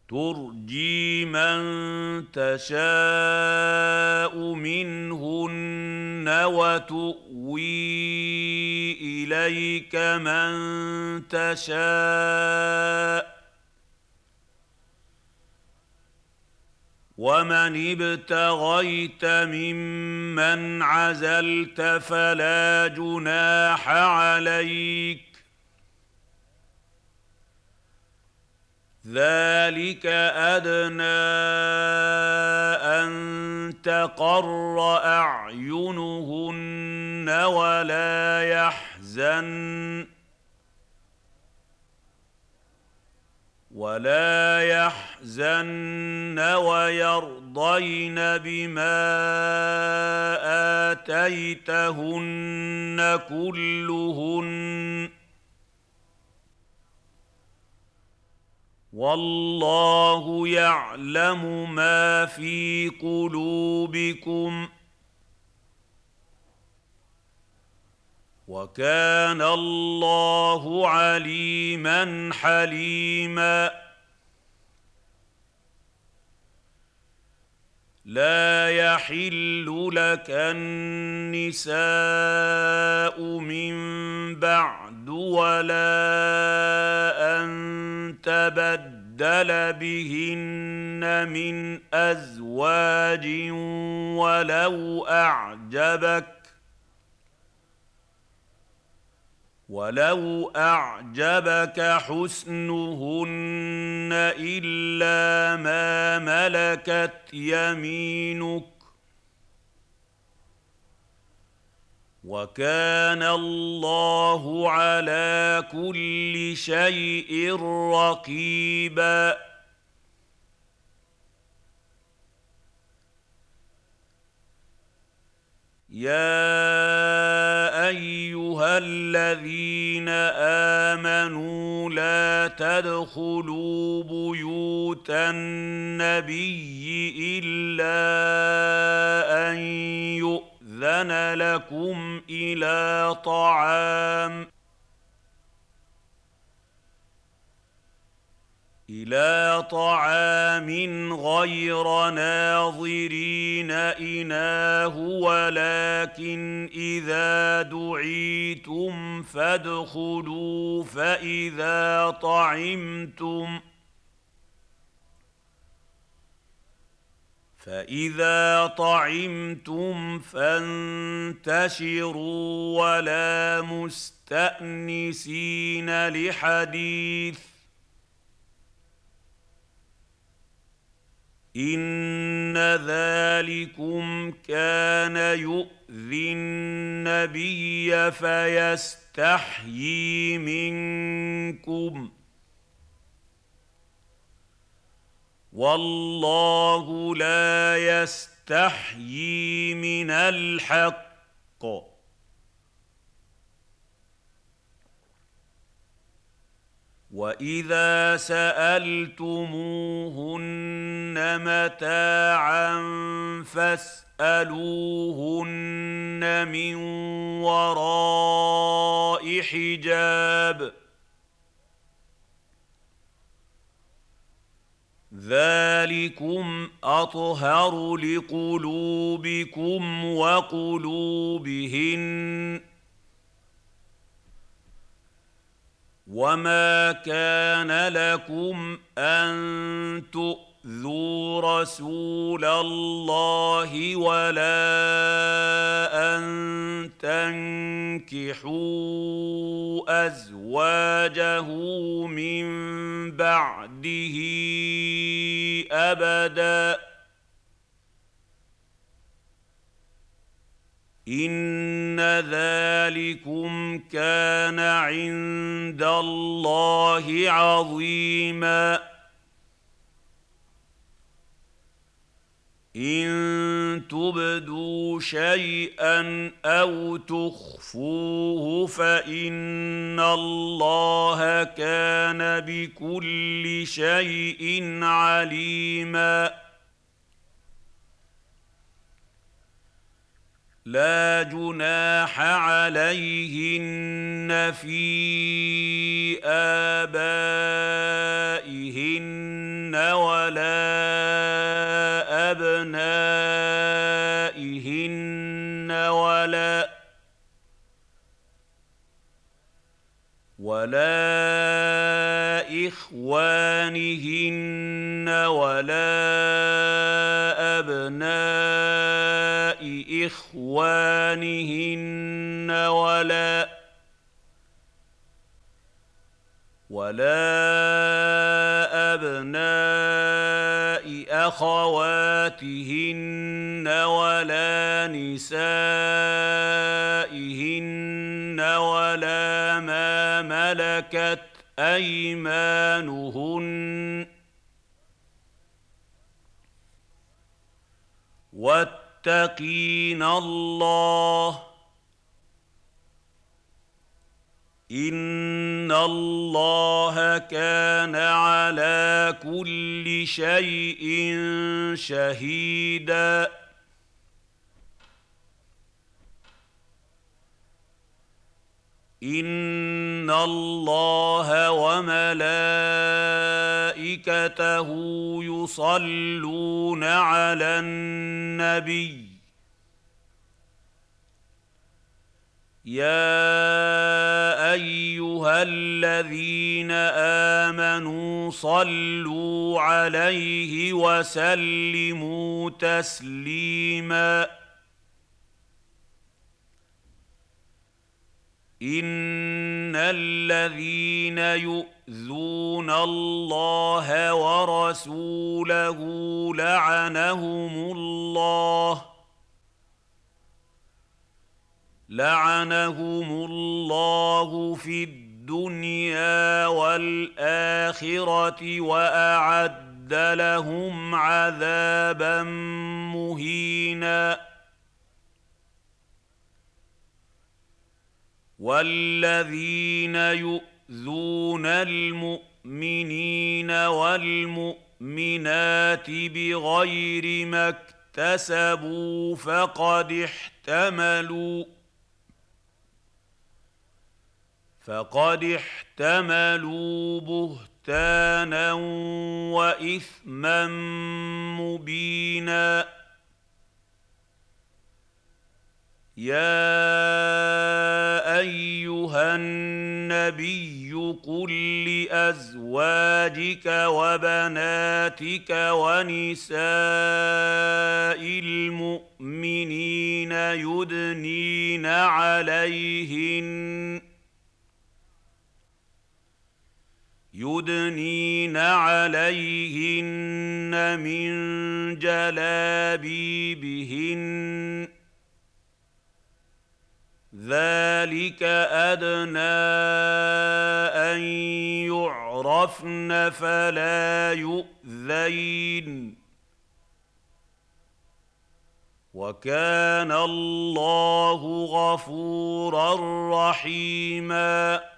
ترجي من تشاء منهن وتؤوي إليك من تشاء ومن ابتغيت ممن عزلت فلا جناح عليك ذلك أدنى أن تقر أعينهن ولا يحزن ويرضين بما آتيتهن كلهن والله يعلم ما في قلوبكم وكان الله عليما حليما لا يحل لك النساء من بعد ولا أن تبدل بهن من أزواج ولو أعجبك حسنهن إلا ما ملكت يمينك وكان الله على كل شيء رقيبا يا أيها الذين آمنوا لا تدخلوا بيوت النبي إلا أن يؤذن لكم إلى طعام غير ناظرين إناه ولكن إذا دعيتم فادخلوا فإذا طعمتم فانتشروا ولا مستأنسين لحديث إن ذلكم كان يؤذي النبي فيستحيي منكم والله لا يستحيي من الحق وإذا سألتموهن متاعا فاسألوهن من وراء حجاب ذلكم أطهر لقلوبكم وقلوبهن وما كان لكم أن تؤذوا رسول الله ولا أن تنكحوا أزواجه من بعده أبدا إن ذلكم كان عند الله عظيما إن تبدوا شيئا أو تخفوه فإن الله كان بكل شيء عليما لا جناح عليهن في آبائهن ولا أبنائهن ولا إخوانهن ولا أبناء إخوانهن ولا أبناء أخواتهن ولا نسائهن ولا ما ملكت أيمانهن واتقين الله إن الله كان على كل شيء شهيدا إن الله وملائكته يصلون على النبي يا أيها الذين آمنوا صلوا عليه وسلموا تسليما إن الذين يؤذون الله ورسوله لعنهم الله في الدنيا والآخرة وأعد لهم عذابا مهينا والذين يؤذون المؤمنين والمؤمنات بغير ما اكتسبوا فقد احتملوا بهتانا وإثما مبينا يا أيها النبي قل لأزواجك وبناتك ونساء المؤمنين يدنين عليهن من جلابيبهن ذلك أدنى أن يعرفن فلا يؤذين وكان الله غفورا رحيما